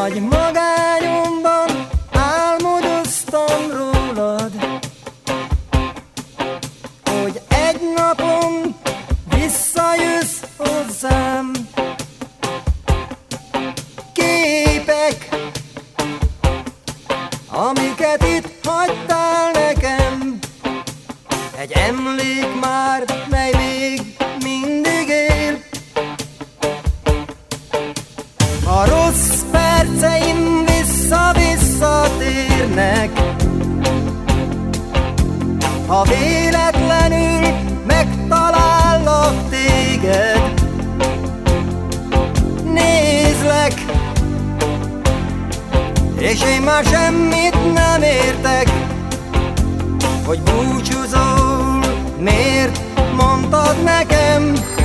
Nagy magányomban álmodoztam rólad, hogy egy napon visszajössz hozzám. Képek, amiket itt hagytál nekem, egy emlék már, mely még mindig él. A rossz perceim vissza-visszatérnek, ha véletlenül megtalállak téged. Nézlek, és én már semmit nem értek, hogy búcsúzol, miért mondtad nekem?